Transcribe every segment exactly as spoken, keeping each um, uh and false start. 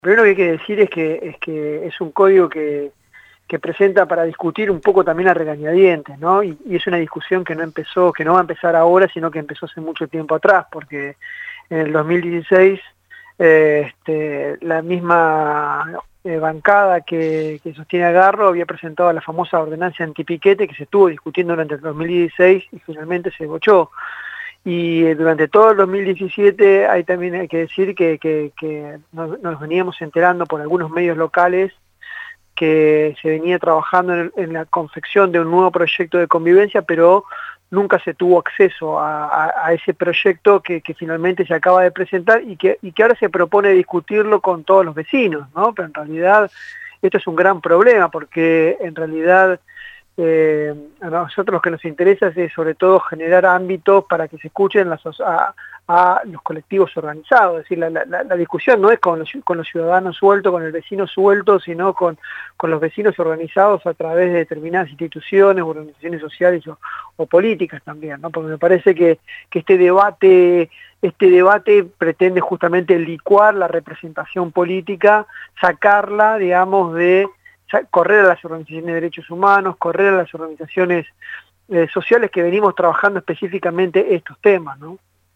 Primero que hay que decir es que es que es un código que, que presenta para discutir un poco también a regañadientes, ¿no? Y, y es una discusión que no empezó, que no va a empezar ahora, sino que empezó hace mucho tiempo atrás, porque en el dos mil dieciséis eh, este, la misma eh, bancada que, que sostiene a Garro había presentado la famosa ordenanza antipiquete que se estuvo discutiendo durante el dos mil dieciséis y finalmente se bochó. Y durante todo el dos mil diecisiete hay también hay que decir que, que, que nos, nos veníamos enterando por algunos medios locales que se venía trabajando en, en la confección de un nuevo proyecto de convivencia, pero nunca se tuvo acceso a, a, a ese proyecto que, que finalmente se acaba de presentar y que, y que ahora se propone discutirlo con todos los vecinos, ¿no? Pero en realidad esto es un gran problema porque en realidad Eh, a nosotros lo que nos interesa es sobre todo generar ámbitos para que se escuchen las, a, a los colectivos organizados, es decir, la, la, la discusión no es con los, con los ciudadanos sueltos, con el vecino suelto, sino con, con los vecinos organizados a través de determinadas instituciones, organizaciones sociales o, o políticas también, ¿no? Porque me parece que, que este debate este debate pretende justamente licuar la representación política, sacarla, digamos, de correr a las organizaciones de derechos humanos, correr a las organizaciones eh, sociales que venimos trabajando específicamente estos temas, ¿no?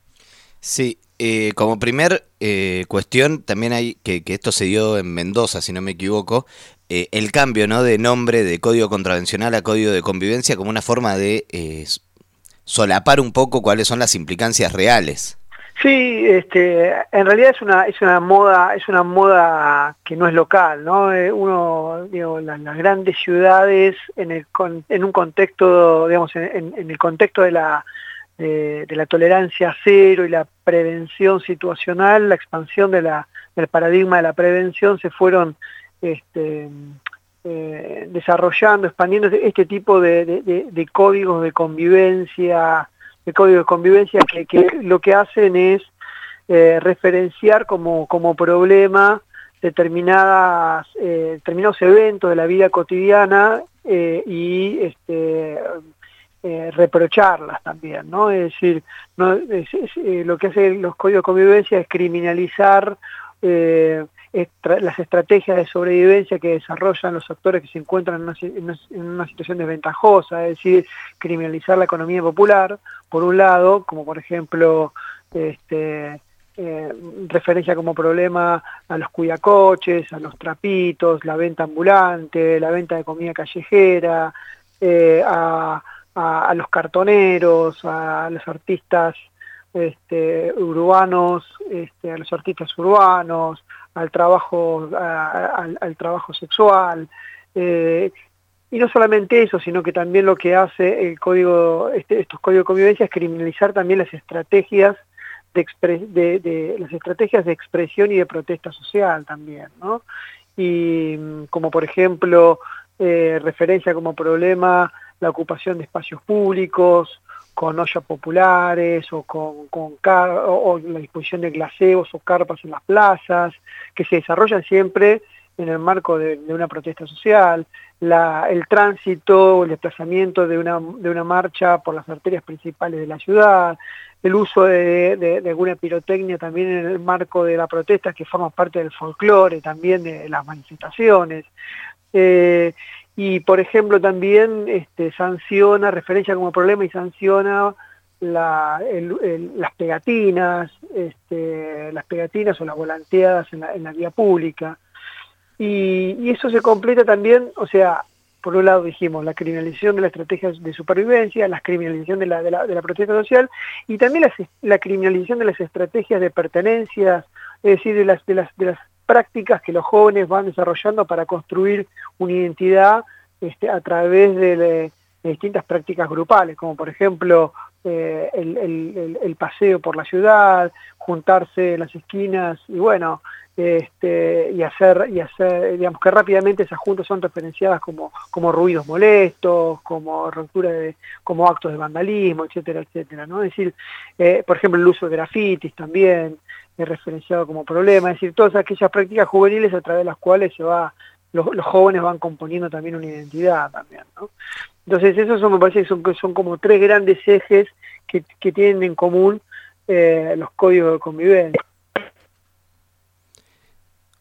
Sí, eh, como primer eh, cuestión, también hay que, que esto se dio en Mendoza, si no me equivoco, eh, el cambio, ¿no?, de nombre de código contravencional a código de convivencia como una forma de eh, solapar un poco cuáles son las implicancias reales. Sí, este, en realidad es una es una moda es una moda que no es local, ¿no? Eh, uno, digo, las, las grandes ciudades en el en un contexto, digamos, en, en el contexto de la de, de la tolerancia cero y la prevención situacional, la expansión de la del paradigma de la prevención se fueron este, eh, desarrollando, expandiendo este tipo de, de, de, de códigos de convivencia. El código de convivencia que, que lo que hacen es eh, referenciar como, como problema determinadas, eh, determinados eventos de la vida cotidiana eh, y este, eh, reprocharlas también, ¿no? Es decir, no, es, es, eh, lo que hacen los códigos de convivencia es criminalizar eh, estra las estrategias de sobrevivencia que desarrollan los actores que se encuentran en una, en, una, en una situación desventajosa, es decir, criminalizar la economía popular, por un lado, como por ejemplo, este, eh, referencia como problema a los cuidacoches, a los trapitos, la venta ambulante, la venta de comida callejera, eh, a, a, a los cartoneros, a los artistas este, urbanos, este, a los artistas urbanos, al trabajo, a, a, al trabajo sexual, eh, y no solamente eso, sino que también lo que hace el código, este, estos códigos de convivencia es criminalizar también las estrategias de, expre, de, de las estrategias de expresión y de protesta social también, ¿no? Y como por ejemplo eh, referencia como problema la ocupación de espacios públicos con ollas populares o con, con car o, o la disposición de glaseos o carpas en las plazas, que se desarrollan siempre en el marco de, de una protesta social, la, el tránsito, el desplazamiento de una, de una marcha por las arterias principales de la ciudad, el uso de, de, de alguna pirotecnia también en el marco de la protesta que forma parte del folclore también de las manifestaciones. Eh, y por ejemplo también este, sanciona, referencia como problema y sanciona la, el, el, las pegatinas, este, las pegatinas o las volanteadas en la, en la vía pública. Y, y eso se completa también, o sea, por un lado dijimos la criminalización de las estrategias de supervivencia, la criminalización de la, de la, de la protesta social y también la, la criminalización de las estrategias de pertenencias, es decir, de las, de las, de las prácticas que los jóvenes van desarrollando para construir una identidad este, a través de, de, de distintas prácticas grupales, como por ejemplo eh, el, el, el paseo por la ciudad, juntarse en las esquinas y bueno, este, y hacer, y hacer, digamos que rápidamente esas juntas son referenciadas como, como ruidos molestos, como ruptura de, como actos de vandalismo, etcétera, etcétera, ¿no? Es decir, eh, por ejemplo el uso de grafitis también es referenciado como problema, es decir, todas aquellas prácticas juveniles a través de las cuales se va, los, los jóvenes van componiendo también una identidad también, ¿no? Entonces esos son, me parece que son, son como tres grandes ejes que, que tienen en común eh, los códigos de convivencia.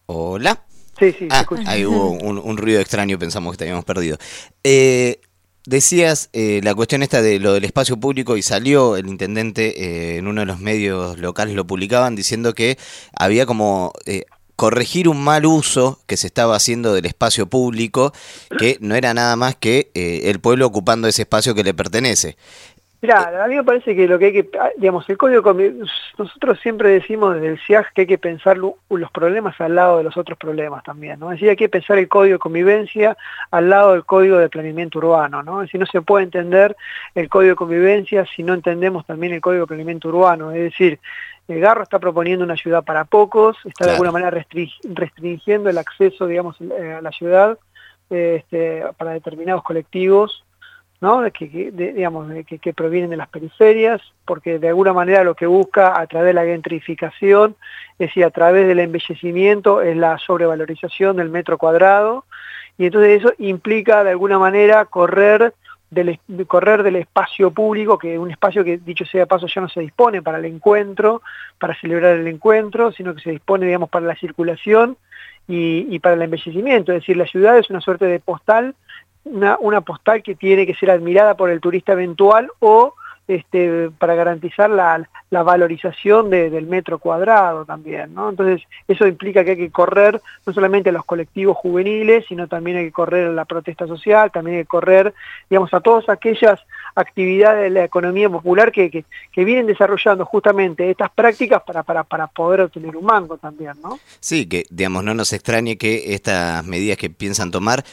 Hola. Sí, sí, ah, te ahí hubo un, un ruido extraño, pensamos que te habíamos perdido. Eh, decías eh, la cuestión esta de lo del espacio público y salió el intendente eh, en uno de los medios locales, lo publicaban diciendo que había como eh, corregir un mal uso que se estaba haciendo del espacio público, que no era nada más que eh, el pueblo ocupando ese espacio que le pertenece. Mirá, a mí me parece que lo que hay que, digamos, el código, nosotros siempre decimos desde el C I A G que hay que pensar los problemas al lado de los otros problemas también, ¿no? Es decir, hay que pensar el código de convivencia al lado del código de planeamiento urbano, ¿no? Es decir, no se puede entender el código de convivencia si no entendemos también el código de planeamiento urbano, es decir, el Garro está proponiendo una ciudad para pocos, está claro, de alguna manera restringiendo el acceso, digamos, a la ciudad este, para determinados colectivos, ¿no? que, que, de, digamos, de, que, que provienen de las periferias, porque de alguna manera lo que busca a través de la gentrificación, es decir, a través del embellecimiento, es la sobrevalorización del metro cuadrado, y entonces eso implica de alguna manera correr del, de correr del espacio público, que es un espacio que, dicho sea de paso, ya no se dispone para el encuentro, para celebrar el encuentro, sino que se dispone, digamos, para la circulación y, y para el embellecimiento, es decir, la ciudad es una suerte de postal, Una, una postal que tiene que ser admirada por el turista eventual o este, para garantizar la, la valorización de, del metro cuadrado también, ¿no? Entonces eso implica que hay que correr no solamente a los colectivos juveniles, sino también hay que correr a la protesta social, también hay que correr, digamos, a todas aquellas actividades de la economía popular que, que, que vienen desarrollando justamente estas prácticas para, para, para poder obtener un mango también, ¿no? Sí, que digamos no nos extrañe que estas medidas que piensan tomar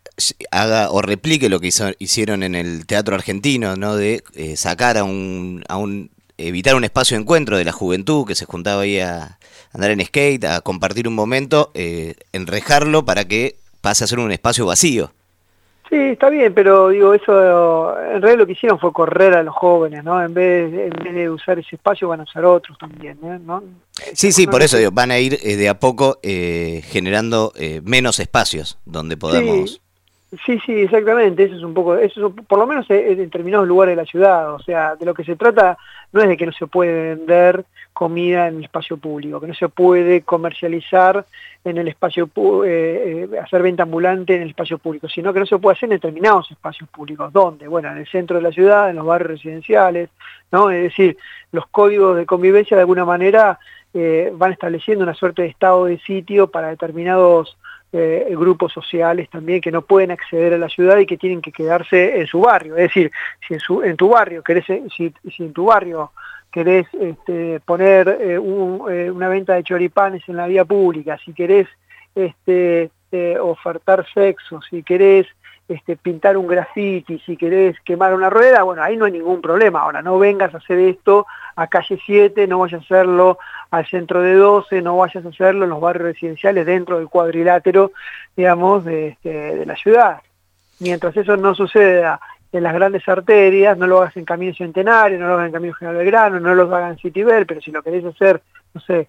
haga o replique lo que hizo, hicieron en el teatro argentino, ¿no? De eh, sacar a un, a un, evitar un espacio de encuentro de la juventud que se juntaba ahí a andar en skate, a compartir un momento, eh, enrejarlo para que pase a ser un espacio vacío. Sí, está bien, pero digo, eso en realidad lo que hicieron fue correr a los jóvenes, ¿no? En vez, en vez de usar ese espacio van a usar otros también, ¿eh? ¿no? Sí, sí, por eso digo, van a ir eh, de a poco eh, generando eh, menos espacios donde podamos... Sí. Sí, sí, exactamente, eso es un poco, eso es, por lo menos en determinados lugares de la ciudad, o sea, de lo que se trata no es de que no se puede vender comida en el espacio público, que no se puede comercializar en el espacio, eh, eh, hacer venta ambulante en el espacio público, sino que no se puede hacer en determinados espacios públicos. ¿Dónde? Bueno, en el centro de la ciudad, en los barrios residenciales, ¿no? Es decir, los códigos de convivencia de alguna manera eh, van estableciendo una suerte de estado de sitio para determinados Eh, grupos sociales también que no pueden acceder a la ciudad y que tienen que quedarse en su barrio. Es decir, si en, su, en tu barrio querés, si, si en tu barrio querés este, poner eh, un, eh, una venta de choripanes en la vía pública, si querés este, eh, ofertar sexo, si querés este, pintar un graffiti, si querés quemar una rueda, bueno, ahí no hay ningún problema. Ahora, no vengas a hacer esto a calle siete, no vayas a hacerlo al centro de doce, no vayas a hacerlo en los barrios residenciales dentro del cuadrilátero, digamos, de, este, de la ciudad. Mientras eso no suceda en las grandes arterias, no lo hagas en Camino Centenario, no lo hagas en Camino General Belgrano, no lo hagas en Citibel, pero si lo querés hacer, no sé,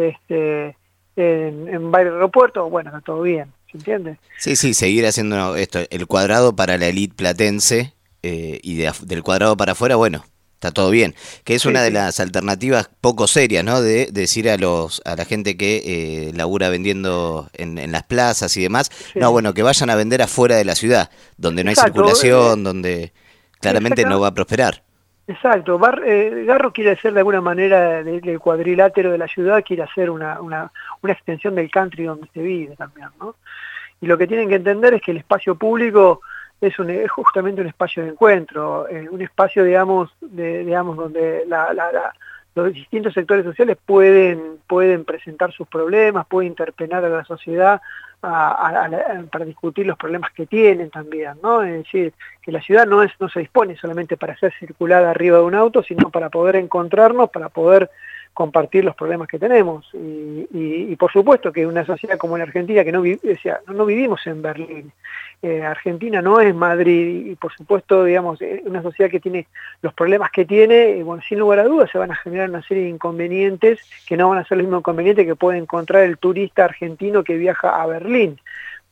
este, en, en Baile Aeropuerto, bueno, está todo bien, ¿se entiende? Sí, sí, seguir haciendo esto, el cuadrado para la elite platense eh, y de, del cuadrado para afuera, bueno, está todo bien, que es sí, una de sí. las alternativas poco serias, ¿no? De, de decir a los a la gente que eh, labura vendiendo en, en las plazas y demás, sí. no, bueno, que vayan a vender afuera de la ciudad, donde no Exacto. hay circulación, eh, donde claramente no va a prosperar. Exacto, Bar, eh, Garro quiere hacer de alguna manera del de, de cuadrilátero de la ciudad, quiere hacer una, una, una extensión del country donde se vive también, ¿no? Y lo que tienen que entender es que el espacio público es, un, es justamente un espacio de encuentro, eh, un espacio, digamos, de, digamos donde la, la, la, los distintos sectores sociales pueden, pueden presentar sus problemas, pueden interpelar a la sociedad a, a, a, para discutir los problemas que tienen también, ¿no? Es decir, que la ciudad no, es, no se dispone solamente para ser circulada arriba de un auto, sino para poder encontrarnos, para poder compartir los problemas que tenemos. Y, y, y por supuesto que una sociedad como la Argentina, que no, vi, o sea, no, no vivimos en Berlín, eh, Argentina no es Madrid, y por supuesto, digamos, una sociedad que tiene los problemas que tiene, y bueno, sin lugar a dudas se van a generar una serie de inconvenientes que no van a ser los mismos inconvenientes que puede encontrar el turista argentino que viaja a Berlín.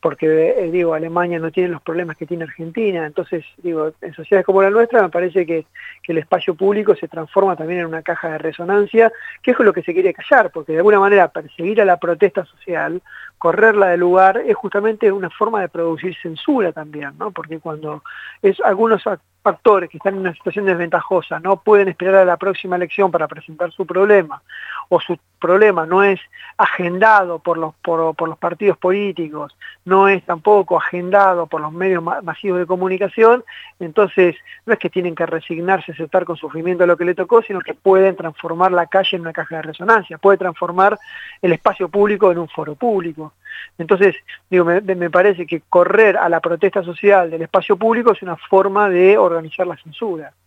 porque eh, digo, Alemania no tiene los problemas que tiene Argentina, entonces digo, en sociedades como la nuestra me parece que, que el espacio público se transforma también en una caja de resonancia, que es lo que se quiere callar, porque de alguna manera perseguir a la protesta social, correrla del lugar, es justamente una forma de producir censura también, ¿no? Porque cuando es algunos factores que están en una situación desventajosa no pueden esperar a la próxima elección para presentar su problema, o su problema no es agendado por los, por, por los partidos políticos, no es tampoco agendado por los medios ma masivos de comunicación, entonces no es que tienen que resignarse a aceptar con sufrimiento lo que le tocó, sino que pueden transformar la calle en una caja de resonancia, puede transformar el espacio público en un foro público. Entonces, digo, me, me parece que correr a la protesta social del espacio público es una forma de organizar la censura.